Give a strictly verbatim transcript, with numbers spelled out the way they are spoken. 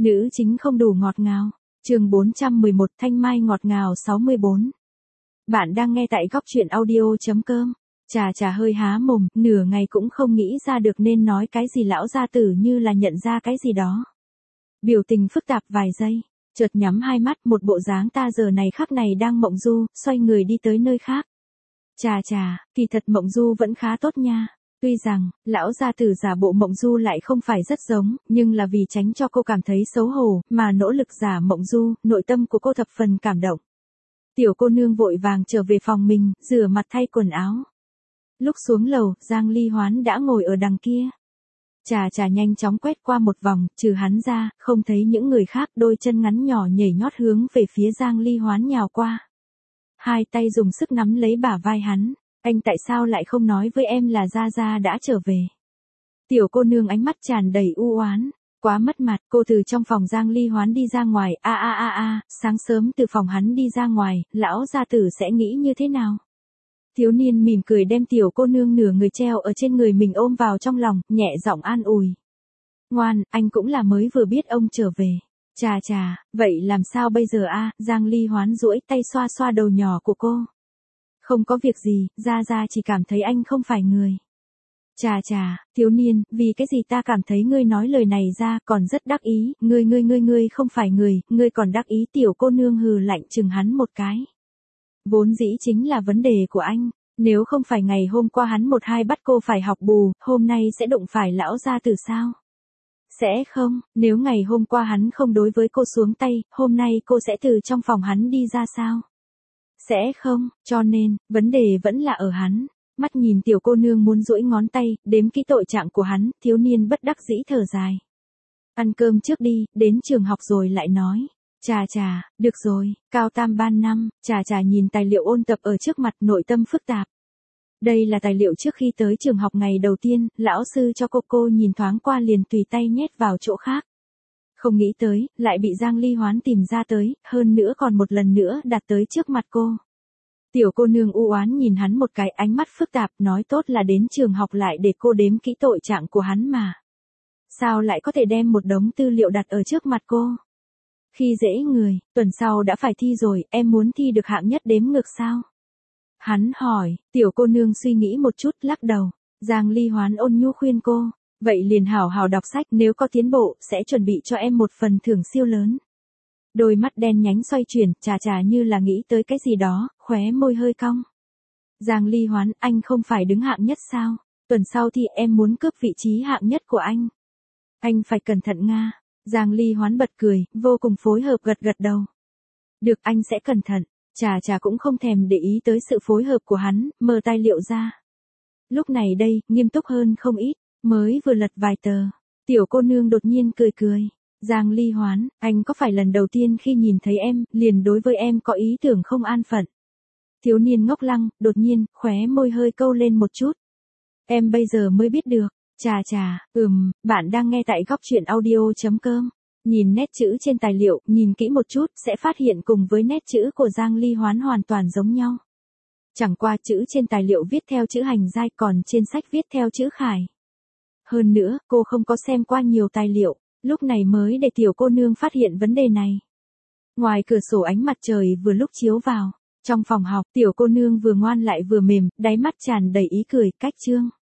Nữ chính không đủ ngọt ngào. Chương bốn trăm mười một Thanh Mai ngọt ngào sáu mươi bốn. Bạn đang nghe tại góc truyện audio chấm com. Trà trà hơi há mồm, nửa ngày cũng không nghĩ ra được nên nói cái gì, lão gia tử như là nhận ra cái gì đó. Biểu tình phức tạp vài giây, chợt nhắm hai mắt, một bộ dáng ta giờ này khắc này đang mộng du, xoay người đi tới nơi khác. Trà trà, kỳ thật mộng du vẫn khá tốt nha. Tuy rằng, lão gia tử giả bộ mộng du lại không phải rất giống, nhưng là vì tránh cho cô cảm thấy xấu hổ, mà nỗ lực giả mộng du, nội tâm của cô thập phần cảm động. Tiểu cô nương vội vàng trở về phòng mình, rửa mặt thay quần áo. Lúc xuống lầu, Giang Ly Hoán đã ngồi ở đằng kia. Trà trà nhanh chóng quét qua một vòng, trừ hắn ra, không thấy những người khác, đôi chân ngắn nhỏ nhảy nhót hướng về phía Giang Ly Hoán nhào qua. Hai tay dùng sức nắm lấy bả vai hắn. Anh tại sao lại không nói với em là Gia Gia đã trở về? Tiểu cô nương ánh mắt tràn đầy u oán, quá mất mặt. Cô từ trong phòng Giang Ly Hoán đi ra ngoài, a a a a, sáng sớm từ phòng hắn đi ra ngoài, lão gia tử sẽ nghĩ như thế nào? Thiếu niên mỉm cười đem tiểu cô nương nửa người treo ở trên người mình ôm vào trong lòng, nhẹ giọng an ủi. Ngoan, anh cũng là mới vừa biết ông trở về. Chà chà, vậy làm sao bây giờ a? Giang Ly Hoán duỗi tay xoa xoa đầu nhỏ của cô. Không có việc gì, Gia Gia chỉ cảm thấy anh không phải người. Chà chà, thiếu niên, vì cái gì ta cảm thấy ngươi nói lời này ra còn rất đắc ý, ngươi ngươi ngươi ngươi không phải người, ngươi còn đắc ý. Tiểu cô nương hừ lạnh chừng hắn một cái. Vốn dĩ chính là vấn đề của anh, nếu không phải ngày hôm qua hắn một hai bắt cô phải học bù, hôm nay sẽ đụng phải lão gia tử sao? Sẽ không, nếu ngày hôm qua hắn không đối với cô xuống tay, hôm nay cô sẽ từ trong phòng hắn đi ra sao? Sẽ không, cho nên, vấn đề vẫn là ở hắn. Mắt nhìn tiểu cô nương muốn duỗi ngón tay, đếm kỹ tội trạng của hắn, thiếu niên bất đắc dĩ thở dài. Ăn cơm trước đi, đến trường học rồi lại nói. Chà chà, được rồi, cao tam ban năm, chà chà nhìn tài liệu ôn tập ở trước mặt, nội tâm phức tạp. Đây là tài liệu trước khi tới trường học ngày đầu tiên, lão sư cho cô, cô nhìn thoáng qua liền tùy tay nhét vào chỗ khác. Không nghĩ tới, lại bị Giang Ly Hoán tìm ra tới, hơn nữa còn một lần nữa đặt tới trước mặt cô. Tiểu cô nương u oán nhìn hắn một cái, ánh mắt phức tạp, nói tốt là đến trường học lại để cô đếm kỹ tội trạng của hắn mà. Sao lại có thể đem một đống tư liệu đặt ở trước mặt cô? Khi dễ người, tuần sau đã phải thi rồi, em muốn thi được hạng nhất đếm ngược sao? Hắn hỏi, tiểu cô nương suy nghĩ một chút, lắc đầu. Giang Ly Hoán ôn nhu khuyên cô. Vậy liền hảo hảo đọc sách, nếu có tiến bộ, sẽ chuẩn bị cho em một phần thưởng siêu lớn. Đôi mắt đen nhánh xoay chuyển, trà trà như là nghĩ tới cái gì đó, khóe môi hơi cong. Giang Ly Hoán, anh không phải đứng hạng nhất sao? Tuần sau thì em muốn cướp vị trí hạng nhất của anh. Anh phải cẩn thận nga. Giang Ly Hoán bật cười, vô cùng phối hợp gật gật đầu. Được, anh sẽ cẩn thận. Trà trà cũng không thèm để ý tới sự phối hợp của hắn, mở tài liệu ra. Lúc này đây, nghiêm túc hơn không ít. Mới vừa lật vài tờ, tiểu cô nương đột nhiên cười cười. Giang Ly Hoán, anh có phải lần đầu tiên khi nhìn thấy em, liền đối với em có ý tưởng không an phận? Thiếu niên ngốc lăng, đột nhiên, khóe môi hơi câu lên một chút. Em bây giờ mới biết được. Chà chà, ừm, bạn đang nghe tại góc truyện audio chấm com. Nhìn nét chữ trên tài liệu, nhìn kỹ một chút, sẽ phát hiện cùng với nét chữ của Giang Ly Hoán hoàn toàn giống nhau. Chẳng qua chữ trên tài liệu viết theo chữ hành giai, còn trên sách viết theo chữ khải. Hơn nữa, cô không có xem qua nhiều tài liệu, lúc này mới để tiểu cô nương phát hiện vấn đề này. Ngoài cửa sổ ánh mặt trời vừa lúc chiếu vào, trong phòng học, tiểu cô nương vừa ngoan lại vừa mềm, đáy mắt tràn đầy ý cười, cách chương.